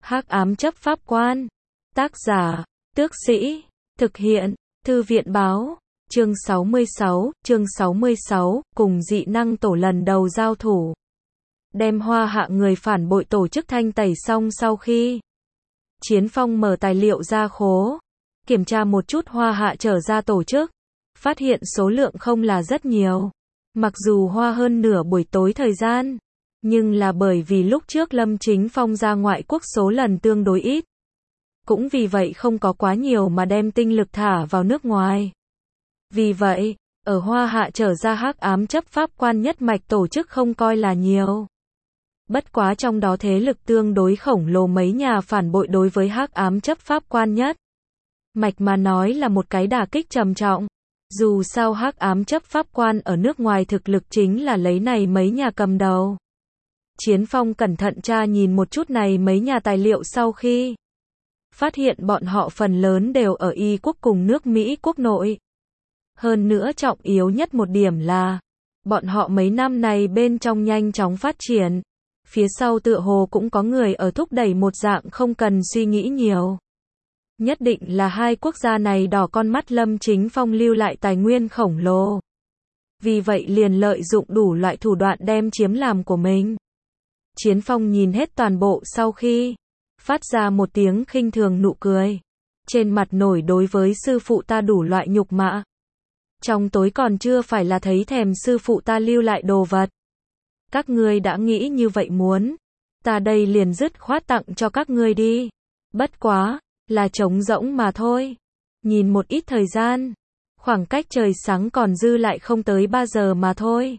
Hắc ám chấp pháp quan. Tác giả, Tước Sĩ. Thực hiện, Thư viện báo. Chương 66, cùng dị năng tổ lần đầu giao thủ. Đem Hoa Hạ người phản bội tổ chức thanh tẩy xong sau khi Chiến Phong mở tài liệu ra khố, kiểm tra một chút Hoa Hạ trở ra tổ chức, phát hiện số lượng không là rất nhiều. Mặc dù hoa hơn nửa buổi tối thời gian, nhưng là bởi vì lúc trước Lâm Chính Phong ra ngoại quốc số lần tương đối ít. Cũng vì vậy không có quá nhiều mà đem tinh lực thả vào nước ngoài. Vì vậy, ở Hoa Hạ trở ra hắc ám chấp pháp quan nhất mạch tổ chức không coi là nhiều. Bất quá trong đó thế lực tương đối khổng lồ mấy nhà phản bội đối với hắc ám chấp pháp quan nhất mạch mà nói là một cái đả kích trầm trọng. Dù sao hắc ám chấp pháp quan ở nước ngoài thực lực chính là lấy này mấy nhà cầm đầu. Chiến Phong cẩn thận tra nhìn một chút này mấy nhà tài liệu sau khi phát hiện bọn họ phần lớn đều ở Y quốc cùng nước Mỹ quốc nội. Hơn nữa trọng yếu nhất một điểm là bọn họ mấy năm này bên trong nhanh chóng phát triển. Phía sau tựa hồ cũng có người ở thúc đẩy một dạng không cần suy nghĩ nhiều. Nhất định là hai quốc gia này đỏ con mắt Lâm Chính Phong lưu lại tài nguyên khổng lồ. Vì vậy liền lợi dụng đủ loại thủ đoạn đem chiếm làm của mình. Chiến Phong nhìn hết toàn bộ sau khi phát ra một tiếng khinh thường nụ cười. Trên mặt nổi đối với sư phụ ta đủ loại nhục mạ. Trong tối còn chưa phải là thấy thèm sư phụ ta lưu lại đồ vật. Các ngươi đã nghĩ như vậy muốn, ta đây liền dứt khoát tặng cho các ngươi đi. Bất quá, là trống rỗng mà thôi. Nhìn một ít thời gian, khoảng cách trời sáng còn dư lại không tới 3 giờ mà thôi.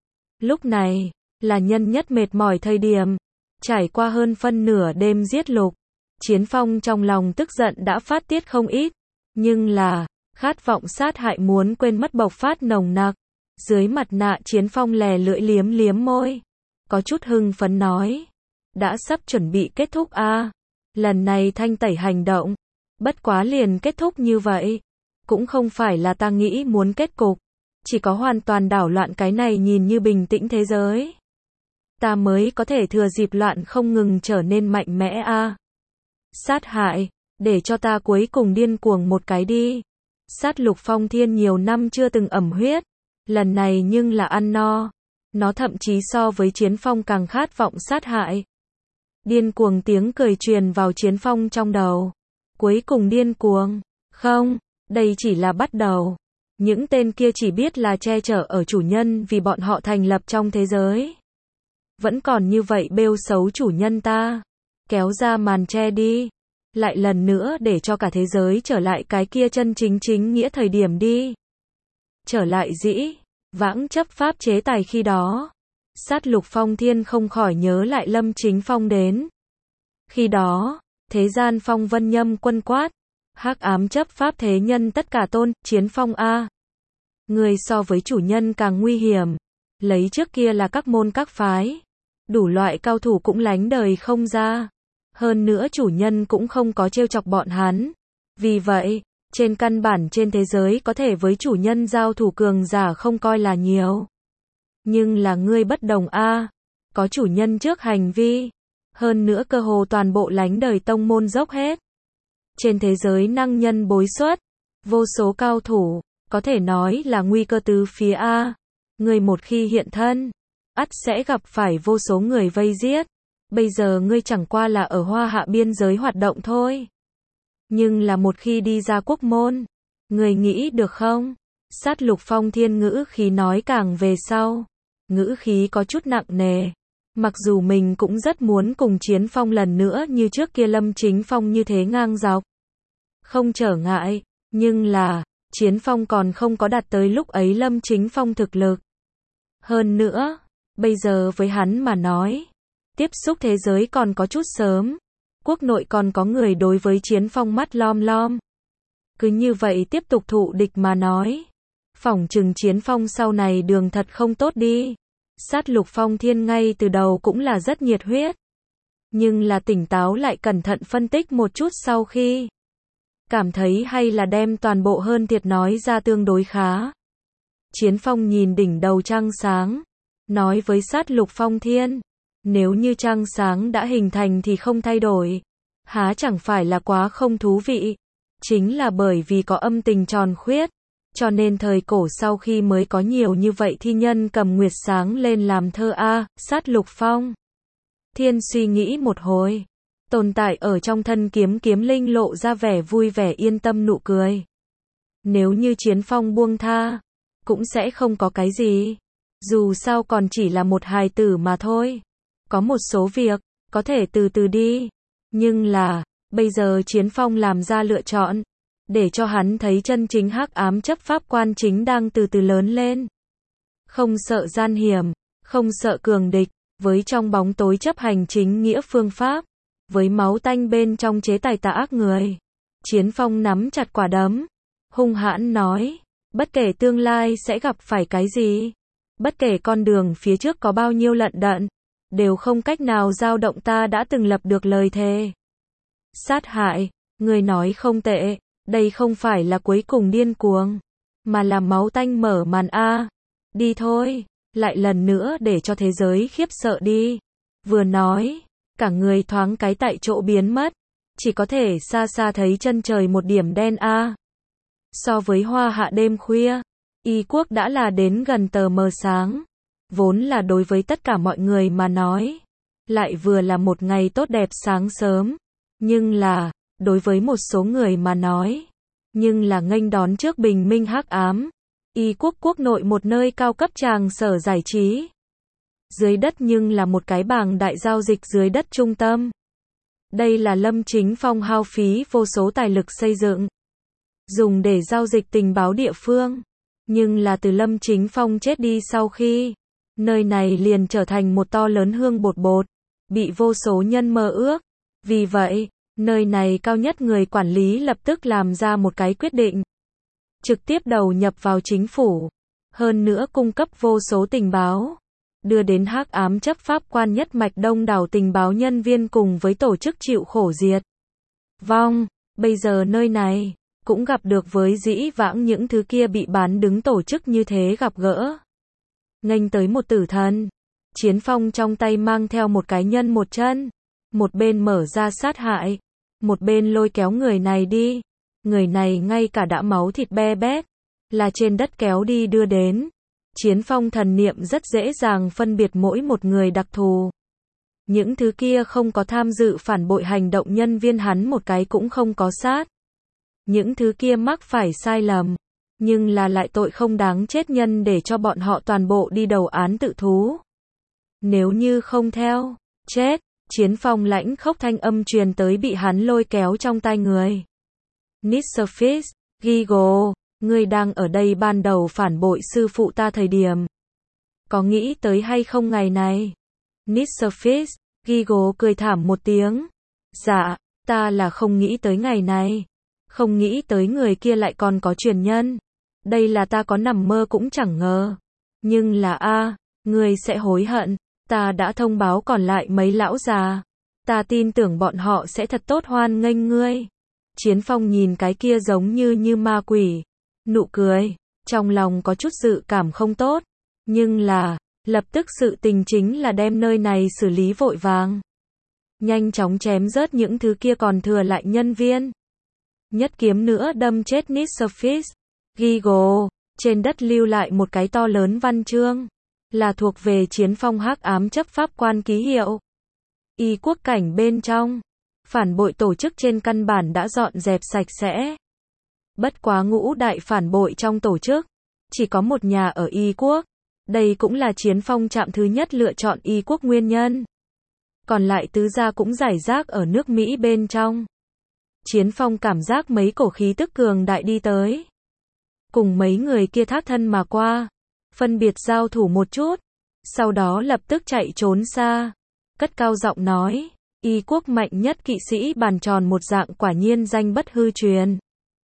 Lúc này, là nhân nhất mệt mỏi thời điểm, trải qua hơn phân nửa đêm giết lục. Chiến Phong trong lòng tức giận đã phát tiết không ít, nhưng là, khát vọng sát hại muốn quên mất bộc phát nồng nặc. Dưới mặt nạ Chiến Phong lè lưỡi liếm liếm môi, có chút hưng phấn nói, đã sắp chuẩn bị kết thúc a. Lần này thanh tẩy hành động, bất quá liền kết thúc như vậy, cũng không phải là ta nghĩ muốn kết cục, chỉ có hoàn toàn đảo loạn cái này nhìn như bình tĩnh thế giới. Ta mới có thể thừa dịp loạn không ngừng trở nên mạnh mẽ a. Sát hại, để cho ta cuối cùng điên cuồng một cái đi. Sát Lục Phong Thiên nhiều năm chưa từng ẩm huyết, lần này nhưng là ăn no. Nó thậm chí so với Chiến Phong càng khát vọng sát hại. Điên cuồng tiếng cười truyền vào Chiến Phong trong đầu. Cuối cùng điên cuồng. Không, đây chỉ là bắt đầu. Những tên kia chỉ biết là che chở ở chủ nhân vì bọn họ thành lập trong thế giới. Vẫn còn như vậy bêu xấu chủ nhân ta. Kéo ra màn che đi. Lại lần nữa để cho cả thế giới trở lại cái kia chân chính chính nghĩa thời điểm đi. Trở lại dĩ vãng chấp pháp chế tài khi đó. Sát Lục Phong Thiên không khỏi nhớ lại Lâm Chính Phong đến. Khi đó, thế gian phong vân nhâm quân quát, hắc ám chấp pháp thế nhân tất cả tôn, Chiến Phong a. Người so với chủ nhân càng nguy hiểm. Lấy trước kia là các môn các phái. Đủ loại cao thủ cũng lánh đời không ra. Hơn nữa chủ nhân cũng không có trêu chọc bọn hắn. Vì vậy, trên căn bản trên thế giới có thể với chủ nhân giao thủ cường giả không coi là nhiều. Nhưng là ngươi bất đồng a, có chủ nhân trước hành vi, hơn nữa cơ hồ toàn bộ lánh đời tông môn dốc hết. Trên thế giới năng nhân bối xuất, vô số cao thủ, có thể nói là nguy cơ từ phía a. Ngươi một khi hiện thân, ắt sẽ gặp phải vô số người vây giết. Bây giờ ngươi chẳng qua là ở Hoa Hạ biên giới hoạt động thôi. Nhưng là một khi đi ra quốc môn, người nghĩ được không? Sát Lục Phong Thiên ngữ khí nói càng về sau. Ngữ khí có chút nặng nề. Mặc dù mình cũng rất muốn cùng Chiến Phong lần nữa như trước kia Lâm Chính Phong như thế ngang dọc. Không trở ngại, nhưng là, Chiến Phong còn không có đạt tới lúc ấy Lâm Chính Phong thực lực. Hơn nữa, bây giờ với hắn mà nói, tiếp xúc thế giới còn có chút sớm. Quốc nội còn có người đối với Chiến Phong mắt lom lom. Cứ như vậy tiếp tục thụ địch mà nói. Phỏng chừng Chiến Phong sau này đường thật không tốt đi. Sát Lục Phong Thiên ngay từ đầu cũng là rất nhiệt huyết. Nhưng là tỉnh táo lại cẩn thận phân tích một chút sau khi cảm thấy hay là đem toàn bộ hơn thiệt nói ra tương đối khá. Chiến Phong nhìn đỉnh đầu trăng sáng. Nói với Sát Lục Phong Thiên. Nếu như trăng sáng đã hình thành thì không thay đổi. Há chẳng phải là quá không thú vị. Chính là bởi vì có âm tình tròn khuyết, cho nên thời cổ sau khi mới có nhiều như vậy thi nhân cầm nguyệt sáng lên làm thơ a, sát lục phong. Thiên suy nghĩ một hồi, tồn tại ở trong thân kiếm kiếm linh lộ ra vẻ vui vẻ yên tâm nụ cười. Nếu như Chiến Phong buông tha, cũng sẽ không có cái gì. Dù sao còn chỉ là một hài tử mà thôi. Có một số việc, có thể từ từ đi. Nhưng là, bây giờ Chiến Phong làm ra lựa chọn, để cho hắn thấy chân chính hắc ám chấp pháp quan chính đang từ từ lớn lên. Không sợ gian hiểm, không sợ cường địch, với trong bóng tối chấp hành chính nghĩa phương pháp, với máu tanh bên trong chế tài tà ác người. Chiến Phong nắm chặt quả đấm, hung hãn nói, bất kể tương lai sẽ gặp phải cái gì, bất kể con đường phía trước có bao nhiêu lận đận, đều không cách nào dao động ta đã từng lập được lời thề. Sát hại, người nói không tệ, đây không phải là cuối cùng điên cuồng, mà là máu tanh mở màn a. Đi thôi, lại lần nữa để cho thế giới khiếp sợ đi. Vừa nói, cả người thoáng cái tại chỗ biến mất, chỉ có thể xa xa thấy chân trời một điểm đen a. So với hoa hạ đêm khuya, Y Quốc đã là đến gần tờ mờ sáng, vốn là đối với tất cả mọi người mà nói, lại vừa là một ngày tốt đẹp sáng sớm, nhưng là, đối với một số người mà nói, nhưng là nghênh đón trước bình minh hắc ám. Y Quốc quốc nội một nơi cao cấp tràng sở giải trí. Dưới đất nhưng là một cái bảng đại giao dịch dưới đất trung tâm. Đây là Lâm Chính Phong hao phí vô số tài lực xây dựng, dùng để giao dịch tình báo địa phương. Nhưng là từ Lâm Chính Phong chết đi sau khi, nơi này liền trở thành một to lớn hương bột bột, bị vô số nhân mơ ước. Vì vậy, nơi này cao nhất người quản lý lập tức làm ra một cái quyết định. Trực tiếp đầu nhập vào chính phủ, hơn nữa cung cấp vô số tình báo, đưa đến hắc ám chấp pháp quan nhất mạch đông đảo tình báo nhân viên cùng với tổ chức chịu khổ diệt vong. Bây giờ nơi này, cũng gặp được với dĩ vãng những thứ kia bị bán đứng tổ chức như thế gặp gỡ. Nghênh tới một tử thần, Chiến Phong trong tay mang theo một cái nhân một chân, một bên mở ra sát hại, một bên lôi kéo người này đi. Người này ngay cả đã máu thịt be bét, là trên đất kéo đi đưa đến. Chiến Phong thần niệm rất dễ dàng phân biệt mỗi một người đặc thù. Những thứ kia không có tham dự phản bội hành động nhân viên hắn một cái cũng không có sát. Những thứ kia mắc phải sai lầm, nhưng là lại tội không đáng chết nhân để cho bọn họ toàn bộ đi đầu án tự thú. Nếu như không theo, chết. Chiến Phong lãnh khốc thanh âm truyền tới bị hắn lôi kéo trong tai người. Mr. Fist, Gigo, ngươi đang ở đây ban đầu phản bội sư phụ ta thời điểm. Có nghĩ tới hay không ngày này? Mr. Fist, Gigo cười thảm một tiếng. Dạ, ta là không nghĩ tới ngày này. Không nghĩ tới người kia lại còn có truyền nhân. Đây là ta có nằm mơ cũng chẳng ngờ. Nhưng là ngươi sẽ hối hận. Ta đã thông báo còn lại mấy lão già. Ta tin tưởng bọn họ sẽ thật tốt hoan nghênh ngươi. Chiến Phong nhìn cái kia giống như ma quỷ. Nụ cười. Trong lòng có chút dự cảm không tốt. Nhưng là, lập tức sự tình chính là đem nơi này xử lý vội vàng. Nhanh chóng chém rớt những thứ kia còn thừa lại nhân viên. Nhất kiếm nữa đâm chết Mr. Fist. Gigo. Trên đất lưu lại một cái to lớn văn chương. Là thuộc về Chiến Phong hắc ám chấp pháp quan ký hiệu. Y Quốc cảnh bên trong, phản bội tổ chức trên căn bản đã dọn dẹp sạch sẽ. Bất quá ngũ đại phản bội trong tổ chức, chỉ có một nhà ở Y Quốc. Đây cũng là Chiến Phong trạm thứ nhất lựa chọn Y Quốc nguyên nhân. Còn lại tứ gia cũng rải rác ở nước Mỹ bên trong. Chiến Phong cảm giác mấy cổ khí tức cường đại đi tới. Cùng mấy người kia thác thân mà qua. Phân biệt giao thủ một chút, sau đó lập tức chạy trốn xa, cất cao giọng nói, Y Quốc mạnh nhất kỵ sĩ bàn tròn một dạng quả nhiên danh bất hư truyền.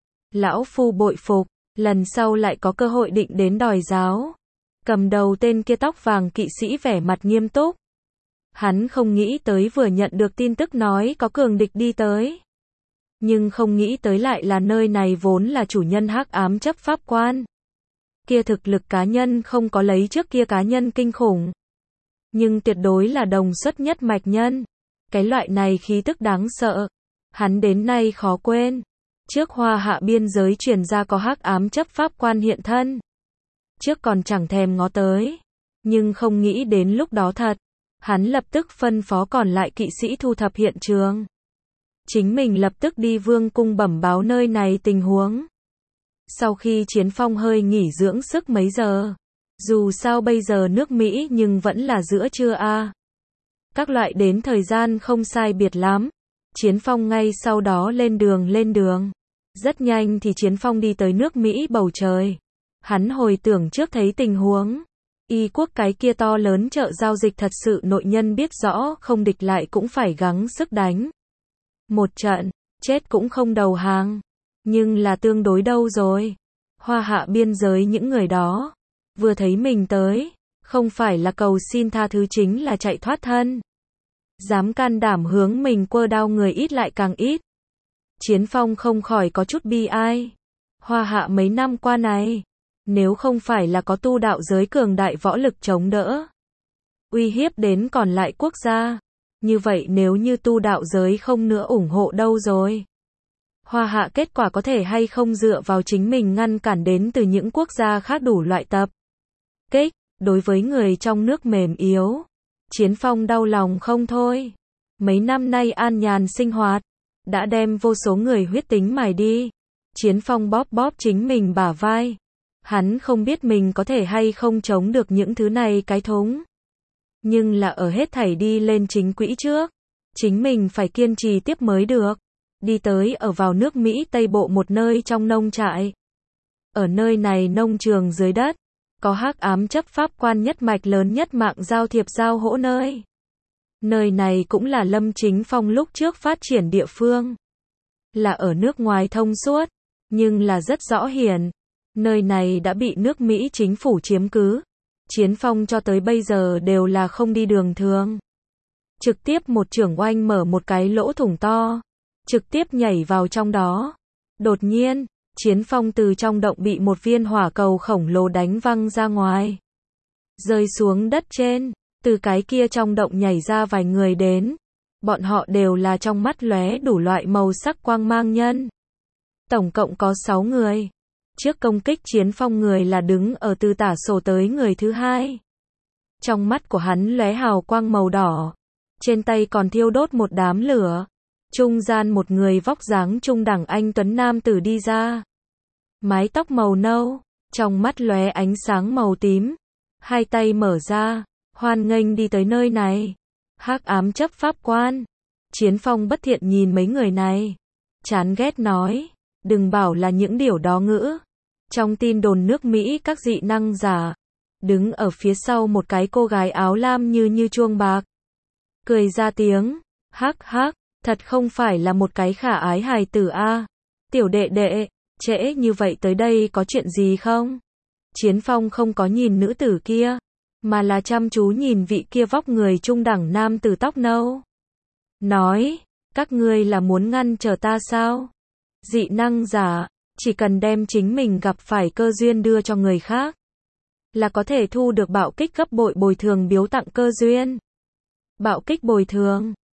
Lão phu bội phục, lần sau lại có cơ hội định đến đòi giáo. Cầm đầu tên kia tóc vàng kỵ sĩ vẻ mặt nghiêm túc. Hắn không nghĩ tới vừa nhận được tin tức nói có cường địch đi tới. Nhưng không nghĩ tới lại là nơi này vốn là chủ nhân hắc ám chấp pháp quan. Kia thực lực cá nhân không có lấy trước kia cá nhân kinh khủng. Nhưng tuyệt đối là đồng xuất nhất mạch nhân. Cái loại này khí tức đáng sợ. Hắn đến nay khó quên. Trước Hoa Hạ biên giới truyền ra có hắc ám chấp pháp quan hiện thân. Trước còn chẳng thèm ngó tới. Nhưng không nghĩ đến lúc đó thật. Hắn lập tức phân phó còn lại kỵ sĩ thu thập hiện trường. Chính mình lập tức đi vương cung bẩm báo nơi này tình huống. Sau khi Chiến Phong hơi nghỉ dưỡng sức mấy giờ. Dù sao bây giờ nước Mỹ nhưng vẫn là giữa trưa a. Các loại đến thời gian không sai biệt lắm. Chiến Phong ngay sau đó lên đường. Rất nhanh thì Chiến Phong đi tới nước Mỹ bầu trời. Hắn hồi tưởng trước thấy tình huống. Y quốc cái kia to lớn chợ giao dịch thật sự nội nhân biết rõ không địch lại cũng phải gắng sức đánh. Một trận, chết cũng không đầu hàng. Nhưng là tương đối đâu rồi. Hoa Hạ biên giới những người đó. Vừa thấy mình tới. Không phải là cầu xin tha thứ chính là chạy thoát thân. Dám can đảm hướng mình quơ đao người ít lại càng ít. Chiến Phong không khỏi có chút bi ai. Hoa Hạ mấy năm qua này. Nếu không phải là có tu đạo giới cường đại võ lực chống đỡ. Uy hiếp đến còn lại quốc gia. Như vậy nếu như tu đạo giới không nữa ủng hộ đâu rồi. Hoa Hạ kết quả có thể hay không dựa vào chính mình ngăn cản đến từ những quốc gia khác đủ loại tập kích. Đối với người trong nước mềm yếu. Chiến Phong đau lòng không thôi. Mấy năm nay an nhàn sinh hoạt. Đã đem vô số người huyết tính mài đi. Chiến Phong bóp bóp chính mình bả vai. Hắn không biết mình có thể hay không chống được những thứ này cái thúng. Nhưng là ở hết thảy đi lên chính quỹ trước. Chính mình phải kiên trì tiếp mới được. Đi tới ở vào nước Mỹ Tây Bộ một nơi trong nông trại. Ở nơi này nông trường dưới đất. Có hắc ám chấp pháp quan nhất mạch lớn nhất mạng giao thiệp giao hỗ nơi. Nơi này cũng là Lâm Chính Phong lúc trước phát triển địa phương. Là ở nước ngoài thông suốt. Nhưng là rất rõ hiển. Nơi này đã bị nước Mỹ chính phủ chiếm cứ. Chiến Phong cho tới bây giờ đều là không đi đường thường. Trực tiếp một chưởng oanh mở một cái lỗ thủng to. Trực tiếp nhảy vào trong đó. Đột nhiên, Chiến Phong từ trong động bị một viên hỏa cầu khổng lồ đánh văng ra ngoài. Rơi xuống đất trên. Từ cái kia trong động nhảy ra vài người đến. Bọn họ đều là trong mắt lóe đủ loại màu sắc quang mang nhân. Tổng cộng có 6 người. Trước công kích Chiến Phong người là đứng ở từ tả sổ tới người thứ hai. Trong mắt của hắn lóe hào quang màu đỏ. Trên tay còn thiêu đốt một đám lửa. Trung gian một người vóc dáng trung đẳng anh tuấn nam tử đi ra. Mái tóc màu nâu. Trong mắt lóe ánh sáng màu tím. Hai tay mở ra. Hoan nghênh đi tới nơi này. Hắc ám chấp pháp quan. Chiến Phong bất thiện nhìn mấy người này. Chán ghét nói. Đừng bảo là những điều đó ngữ. Trong tin đồn nước Mỹ các dị năng giả. Đứng ở phía sau một cái cô gái áo lam như chuông bạc. Cười ra tiếng. Hắc hắc. Thật không phải là một cái khả ái hài tử a. Tiểu đệ đệ. Trễ như vậy tới đây có chuyện gì không? Chiến Phong không có nhìn nữ tử kia. Mà là chăm chú nhìn vị kia vóc người trung đẳng nam tử tóc nâu. Nói. Các ngươi là muốn ngăn trở ta sao? Dị năng giả. Chỉ cần đem chính mình gặp phải cơ duyên đưa cho người khác. Là có thể thu được bạo kích gấp bội bồi thường biếu tặng cơ duyên. Bạo kích bồi thường.